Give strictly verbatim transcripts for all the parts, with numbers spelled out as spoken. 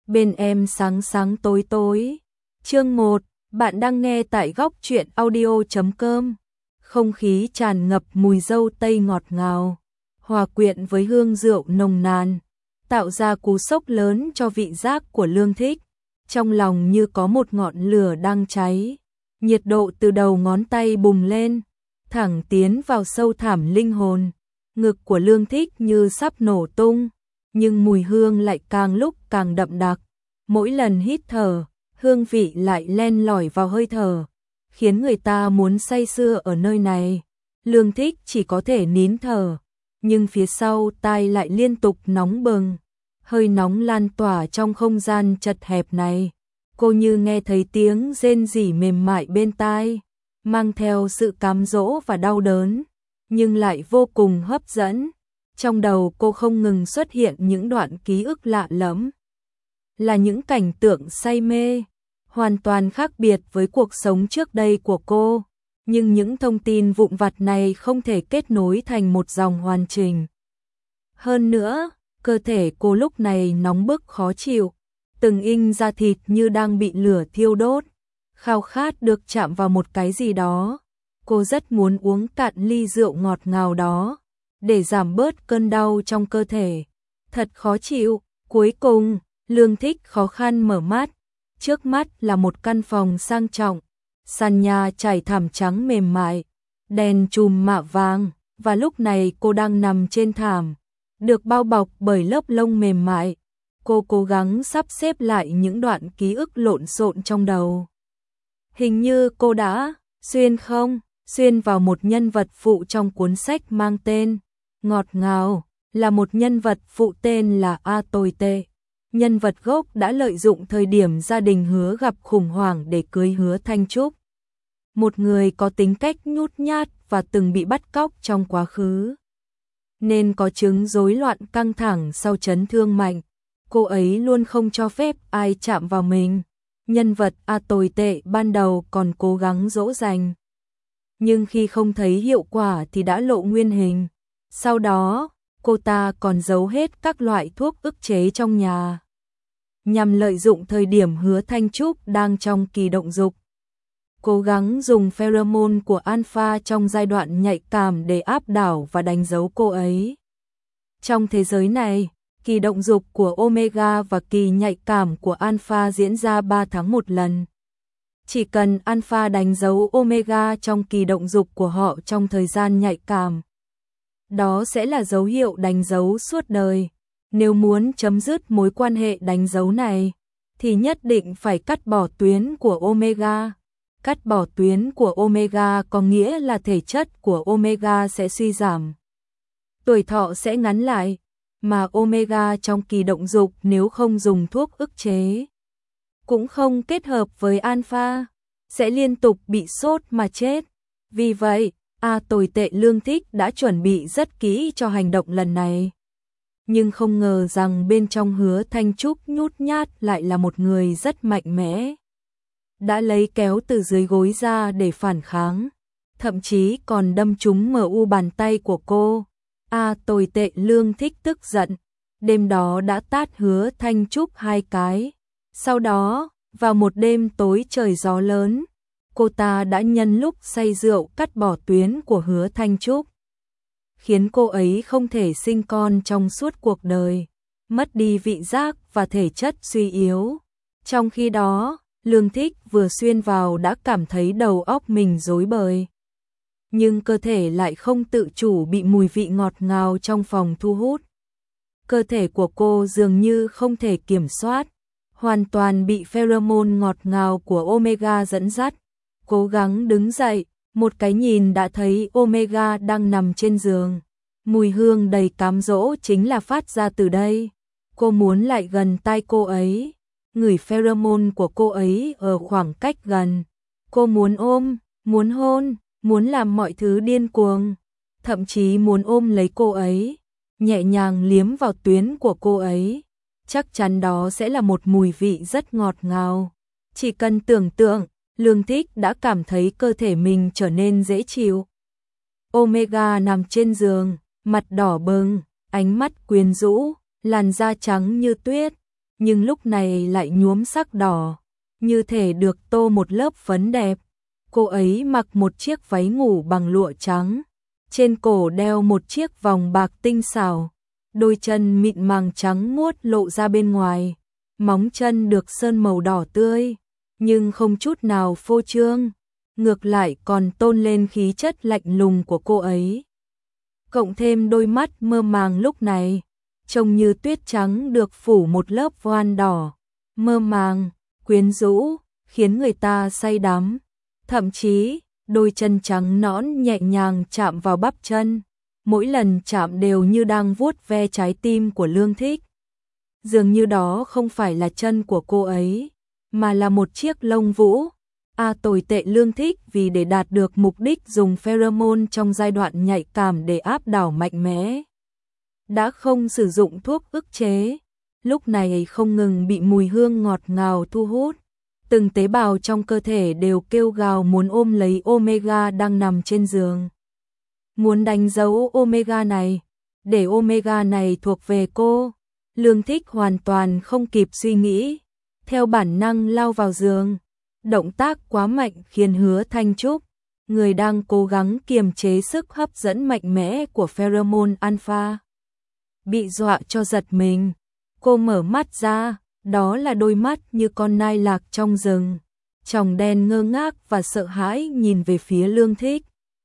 bên em sáng sáng tối tối. Chương một, bạn đang nghe tại góc truyện audio chấm com. Không khí tràn ngập mùi dâu tây ngọt ngào, hòa quyện với hương rượu nồng nàn, tạo ra cú sốc lớn cho vị giác của Lương Thích. Trong lòng như có một ngọn lửa đang cháy, nhiệt độ từ đầu ngón tay bùng lên, thẳng tiến vào sâu thẳm linh hồn. Ngực của Lương Thích như sắp nổ tung, nhưng mùi hương lại càng lúc càng đậm đặc. Mỗi lần hít thở, hương vị lại len lỏi vào hơi thở, khiến người ta muốn say sưa ở nơi này. Lương Thích chỉ có thể nín thở, nhưng phía sau tai lại liên tục nóng bừng, hơi nóng lan tỏa trong không gian chật hẹp này. Cô như nghe thấy tiếng rên rỉ mềm mại bên tai, mang theo sự cám dỗ và đau đớn, nhưng lại vô cùng hấp dẫn. Trong đầu cô không ngừng xuất hiện những đoạn ký ức lạ lẫm, là những cảnh tượng say mê, hoàn toàn khác biệt với cuộc sống trước đây của cô. Nhưng những thông tin vụn vặt này không thể kết nối thành một dòng hoàn chỉnh. Hơn nữa, cơ thể cô lúc này nóng bức khó chịu, từng inch da thịt như đang bị lửa thiêu đốt, khao khát được chạm vào một cái gì đó. Cô rất muốn uống cạn ly rượu ngọt ngào đó, để giảm bớt cơn đau trong cơ thể. Thật khó chịu. Cuối cùng, Lương Thích khó khăn mở mắt. Trước mắt là một căn phòng sang trọng, sàn nhà trải thảm trắng mềm mại, đèn chùm mạ vàng, và lúc này cô đang nằm trên thảm, được bao bọc bởi lớp lông mềm mại. Cô cố gắng sắp xếp lại những đoạn ký ức lộn xộn trong đầu. Hình như cô đã xuyên không, xuyên vào một nhân vật phụ trong cuốn sách mang tên Ngọt Ngào, là một nhân vật phụ tên là A Tồi Tệ. Nhân vật gốc đã lợi dụng thời điểm gia đình Hứa gặp khủng hoảng để cưới Hứa Thanh Trúc, một người có tính cách nhút nhát và từng bị bắt cóc trong quá khứ, nên có chứng rối loạn căng thẳng sau chấn thương mạnh. Cô ấy luôn không cho phép ai chạm vào mình. Nhân vật A Tồi Tệ ban đầu còn cố gắng dỗ dành, nhưng khi không thấy hiệu quả thì đã lộ nguyên hình. Sau đó, cô ta còn giấu hết các loại thuốc ức chế trong nhà, nhằm lợi dụng thời điểm Hứa Thanh Trúc đang trong kỳ động dục. Cố gắng dùng pheromone của alpha trong giai đoạn nhạy cảm để áp đảo và đánh dấu cô ấy. Trong thế giới này, kỳ động dục của omega và kỳ nhạy cảm của alpha diễn ra ba tháng một lần. Chỉ cần alpha đánh dấu omega trong kỳ động dục của họ trong thời gian nhạy cảm, đó sẽ là dấu hiệu đánh dấu suốt đời. Nếu muốn chấm dứt mối quan hệ đánh dấu này, thì nhất định phải cắt bỏ tuyến của omega. Cắt bỏ tuyến của omega có nghĩa là thể chất của omega sẽ suy giảm, tuổi thọ sẽ ngắn lại, mà omega trong kỳ động dục nếu không dùng thuốc ức chế, cũng không kết hợp với alpha, sẽ liên tục bị sốt mà chết. Vì vậy, A Tồi Tệ Lương Thích đã chuẩn bị rất kỹ cho hành động lần này. Nhưng không ngờ rằng bên trong Hứa Thanh Trúc nhút nhát lại là một người rất mạnh mẽ, đã lấy kéo từ dưới gối ra để phản kháng, thậm chí còn đâm trúng mờ u bàn tay của cô. A Tồi Tệ Lương Thích tức giận, đêm đó đã tát Hứa Thanh Trúc hai cái. Sau đó, vào một đêm tối trời gió lớn, cô ta đã nhân lúc say rượu cắt bỏ tuyến của Hứa Thanh Trúc, khiến cô ấy không thể sinh con trong suốt cuộc đời, mất đi vị giác và thể chất suy yếu. Trong khi đó, Lương Thích vừa xuyên vào đã cảm thấy đầu óc mình rối bời, nhưng cơ thể lại không tự chủ bị mùi vị ngọt ngào trong phòng thu hút. Cơ thể của cô dường như không thể kiểm soát, hoàn toàn bị pheromone ngọt ngào của omega dẫn dắt. Cố gắng đứng dậy, một cái nhìn đã thấy omega đang nằm trên giường. Mùi hương đầy cám dỗ chính là phát ra từ đây. Cô muốn lại gần tai cô ấy, ngửi pheromone của cô ấy ở khoảng cách gần. Cô muốn ôm, muốn hôn, muốn làm mọi thứ điên cuồng, thậm chí muốn ôm lấy cô ấy, nhẹ nhàng liếm vào tuyến của cô ấy. Chắc chắn đó sẽ là một mùi vị rất ngọt ngào. Chỉ cần tưởng tượng, Lương Thích đã cảm thấy cơ thể mình trở nên dễ chịu. Omega nằm trên giường, mặt đỏ bừng, ánh mắt quyến rũ, làn da trắng như tuyết, nhưng lúc này lại nhuốm sắc đỏ, như thể được tô một lớp phấn đẹp. Cô ấy mặc một chiếc váy ngủ bằng lụa trắng, trên cổ đeo một chiếc vòng bạc tinh xảo, đôi chân mịn màng trắng muốt lộ ra bên ngoài, móng chân được sơn màu đỏ tươi, nhưng không chút nào phô trương, ngược lại còn tôn lên khí chất lạnh lùng của cô ấy. Cộng thêm đôi mắt mơ màng lúc này, trông như tuyết trắng được phủ một lớp voan đỏ, mơ màng, quyến rũ, khiến người ta say đắm. Thậm chí, đôi chân trắng nõn nhẹ nhàng chạm vào bắp chân, mỗi lần chạm đều như đang vuốt ve trái tim của Lương Thích. Dường như đó không phải là chân của cô ấy, mà là một chiếc lông vũ. À, tồi tệ. Lương Thích vì để đạt được mục đích dùng pheromone trong giai đoạn nhạy cảm để áp đảo mạnh mẽ, đã không sử dụng thuốc ức chế, lúc này không ngừng bị mùi hương ngọt ngào thu hút. Từng tế bào trong cơ thể đều kêu gào muốn ôm lấy Omega đang nằm trên giường. Muốn đánh dấu Omega này, để Omega này thuộc về cô. Lương Thích hoàn toàn không kịp suy nghĩ, theo bản năng lao vào giường. Động tác quá mạnh khiến Hứa Thanh Trúc, người đang cố gắng kiềm chế sức hấp dẫn mạnh mẽ của pheromone alpha, bị dọa cho giật mình. Cô mở mắt ra, đó là đôi mắt như con nai lạc trong rừng, tròng đen ngơ ngác và sợ hãi nhìn về phía Lương Thích.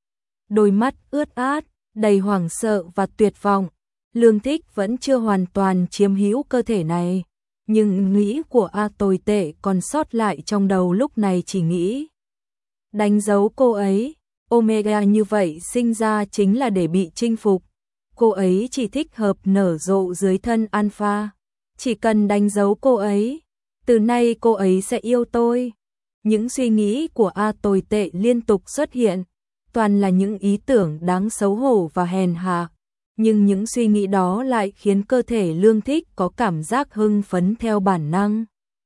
Đôi mắt ướt át, đầy hoảng sợ và tuyệt vọng. Lương Thích vẫn chưa hoàn toàn chiếm hữu cơ thể này, nhưng nghĩ của A tồi tệ còn sót lại trong đầu lúc này chỉ nghĩ đánh dấu cô ấy. Omega như vậy sinh ra chính là để bị chinh phục. Cô ấy chỉ thích hợp nở rộ dưới thân alpha. Chỉ cần đánh dấu cô ấy, từ nay cô ấy sẽ yêu tôi. Những suy nghĩ của A tồi tệ liên tục xuất hiện, toàn là những ý tưởng đáng xấu hổ và hèn hạ. Nhưng những suy nghĩ đó lại khiến cơ thể Lương Thích có cảm giác hưng phấn theo bản năng.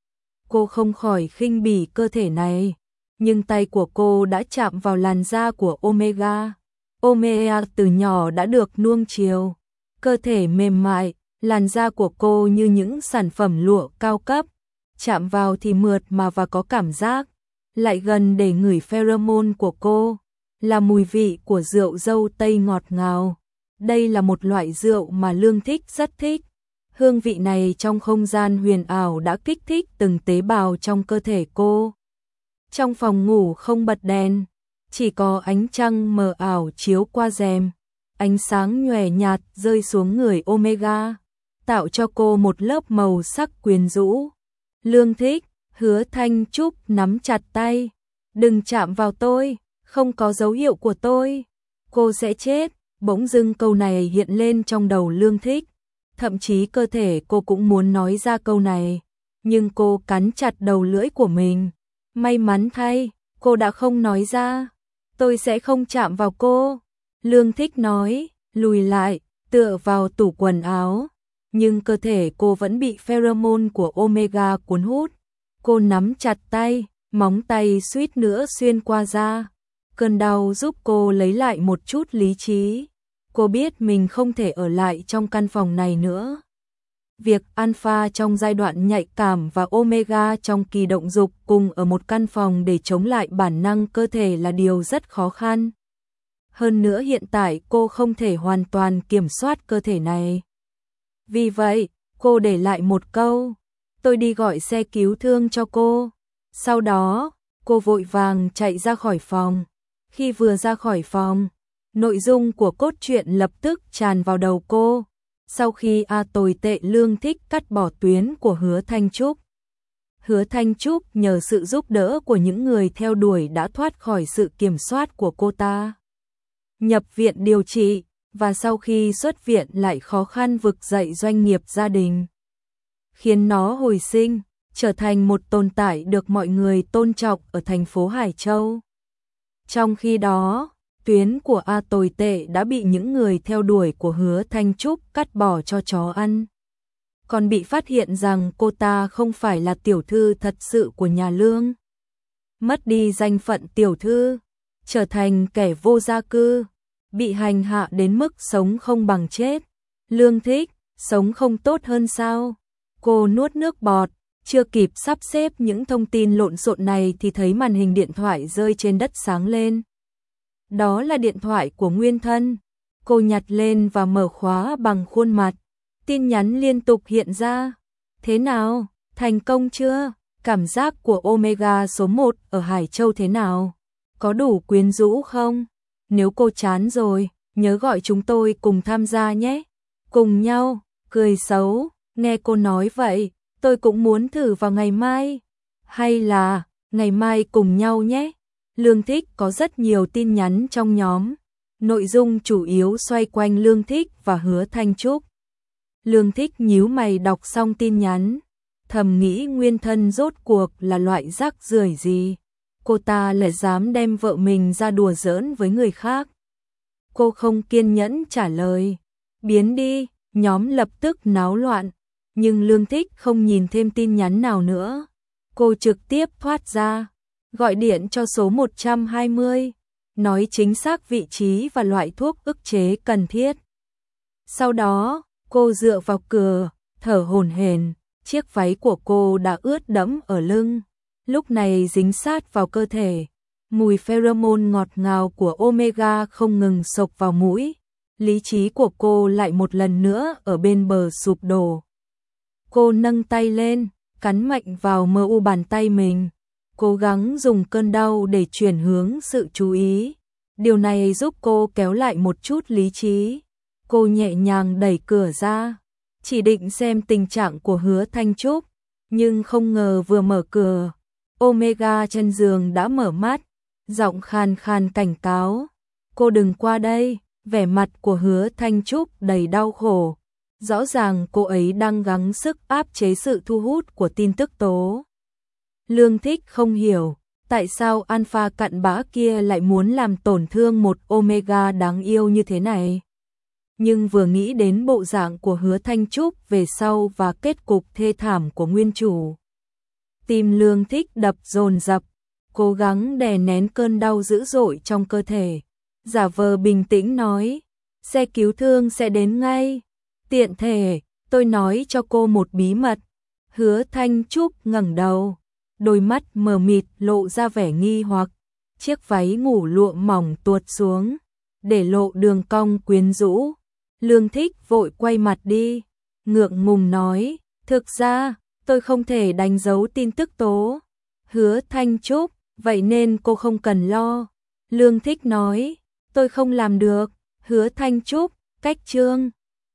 Cô không khỏi khinh bỉ cơ thể này, nhưng tay của cô đã chạm vào làn da của Omega. Omega từ nhỏ đã được nuông chiều, cơ thể mềm mại, làn da của cô như những sản phẩm lụa cao cấp, chạm vào thì mượt mà và có cảm giác. Lại gần để ngửi pheromone của cô, là mùi vị của rượu dâu tây ngọt ngào. Đây là một loại rượu mà Lương Thích rất thích. Hương vị này trong không gian huyền ảo đã kích thích từng tế bào trong cơ thể cô. Trong phòng ngủ không bật đèn, chỉ có ánh trăng mờ ảo chiếu qua rèm. Ánh sáng nhòe nhạt rơi xuống người Omega, tạo cho cô một lớp màu sắc quyến rũ. Lương Thích, Hứa Thanh Trúc nắm chặt tay. Đừng chạm vào tôi, không có dấu hiệu của tôi, cô sẽ chết. Bỗng dưng câu này hiện lên trong đầu Lương Thích. Thậm chí cơ thể cô cũng muốn nói ra câu này, nhưng cô cắn chặt đầu lưỡi của mình. May mắn thay, cô đã không nói ra. Tôi sẽ không chạm vào cô, Lương Thích nói, lùi lại, tựa vào tủ quần áo. Nhưng cơ thể cô vẫn bị pheromone của Omega cuốn hút. Cô nắm chặt tay, móng tay suýt nữa xuyên qua da. Cơn đau giúp cô lấy lại một chút lý trí. Cô biết mình không thể ở lại trong căn phòng này nữa. Việc alpha trong giai đoạn nhạy cảm và omega trong kỳ động dục cùng ở một căn phòng để chống lại bản năng cơ thể là điều rất khó khăn. Hơn nữa hiện tại cô không thể hoàn toàn kiểm soát cơ thể này. Vì vậy, cô để lại một câu, tôi đi gọi xe cứu thương cho cô. Sau đó, cô vội vàng chạy ra khỏi phòng. Khi vừa ra khỏi phòng, nội dung của cốt truyện lập tức tràn vào đầu cô. Sau khi A tồi tệ Lương Thích cắt bỏ tuyến của Hứa Thanh Trúc. Hứa Thanh Trúc nhờ sự giúp đỡ của những người theo đuổi đã thoát khỏi sự kiểm soát của cô ta. Nhập viện điều trị, và sau khi xuất viện lại khó khăn vực dậy doanh nghiệp gia đình. Khiến nó hồi sinh, trở thành một tồn tại được mọi người tôn trọng ở thành phố Hải Châu. Trong khi đó, tuyến của A tồi tệ đã bị những người theo đuổi của Hứa Thanh Trúc cắt bỏ cho chó ăn. Còn bị phát hiện rằng cô ta không phải là tiểu thư thật sự của nhà Lương. Mất đi danh phận tiểu thư, trở thành kẻ vô gia cư, bị hành hạ đến mức sống không bằng chết. Lương Thích, sống không tốt hơn sao? Cô nuốt nước bọt, chưa kịp sắp xếp những thông tin lộn xộn này thì thấy màn hình điện thoại rơi trên đất sáng lên. Đó là điện thoại của Nguyên Thân. Cô nhặt lên và mở khóa bằng khuôn mặt. Tin nhắn liên tục hiện ra. Thế nào? Thành công chưa? Cảm giác của Omega số một ở Hải Châu thế nào? Có đủ quyến rũ không? Nếu cô chán rồi, nhớ gọi chúng tôi cùng tham gia nhé. Cùng nhau, cười xấu, nghe cô nói vậy, tôi cũng muốn thử vào ngày mai. Hay là, ngày mai cùng nhau nhé. Lương Thích có rất nhiều tin nhắn trong nhóm. Nội dung chủ yếu xoay quanh Lương Thích và Hứa Thanh Trúc. Lương Thích nhíu mày đọc xong tin nhắn, thầm nghĩ Nguyên Thân rốt cuộc là loại rác rưởi gì. Cô ta lại dám đem vợ mình ra đùa giỡn với người khác. Cô không kiên nhẫn trả lời. Biến đi, nhóm lập tức náo loạn. Nhưng Lương Thích không nhìn thêm tin nhắn nào nữa. Cô trực tiếp thoát ra, gọi điện cho số một trăm hai mươi, nói chính xác vị trí và loại thuốc ức chế cần thiết. Sau đó, cô dựa vào cửa, thở hổn hển, chiếc váy của cô đã ướt đẫm ở lưng, lúc này dính sát vào cơ thể. Mùi pheromone ngọt ngào của Omega không ngừng xộc vào mũi. Lý trí của cô lại một lần nữa ở bên bờ sụp đổ. Cô nâng tay lên, cắn mạnh vào mờ u bàn tay mình, cố gắng dùng cơn đau để chuyển hướng sự chú ý. Điều này giúp cô kéo lại một chút lý trí. Cô nhẹ nhàng đẩy cửa ra, chỉ định xem tình trạng của Hứa Thanh Trúc, nhưng không ngờ vừa mở cửa, Omega trên giường đã mở mắt, giọng khàn khàn cảnh cáo. Cô đừng qua đây. Vẻ mặt của Hứa Thanh Trúc đầy đau khổ. Rõ ràng cô ấy đang gắng sức áp chế sự thu hút của tin tức tố. Lương Thích không hiểu, tại sao alpha cặn bã kia lại muốn làm tổn thương một Omega đáng yêu như thế này. Nhưng vừa nghĩ đến bộ dạng của Hứa Thanh Trúc về sau và kết cục thê thảm của nguyên chủ, tim Lương Thích đập dồn dập, cố gắng đè nén cơn đau dữ dội trong cơ thể. Giả vờ bình tĩnh nói, xe cứu thương sẽ đến ngay. Tiện thể, tôi nói cho cô một bí mật. Hứa Thanh Trúc ngẩng đầu, đôi mắt mờ mịt lộ ra vẻ nghi hoặc. Chiếc váy ngủ lụa mỏng tuột xuống, để lộ đường cong quyến rũ. Lương Thích vội quay mặt đi, ngượng ngùng nói, thực ra, tôi không thể đánh dấu tin tức tố. Hứa Thanh Trúc, vậy nên cô không cần lo. Lương Thích nói, tôi không làm được. Hứa Thanh Trúc, cách chương.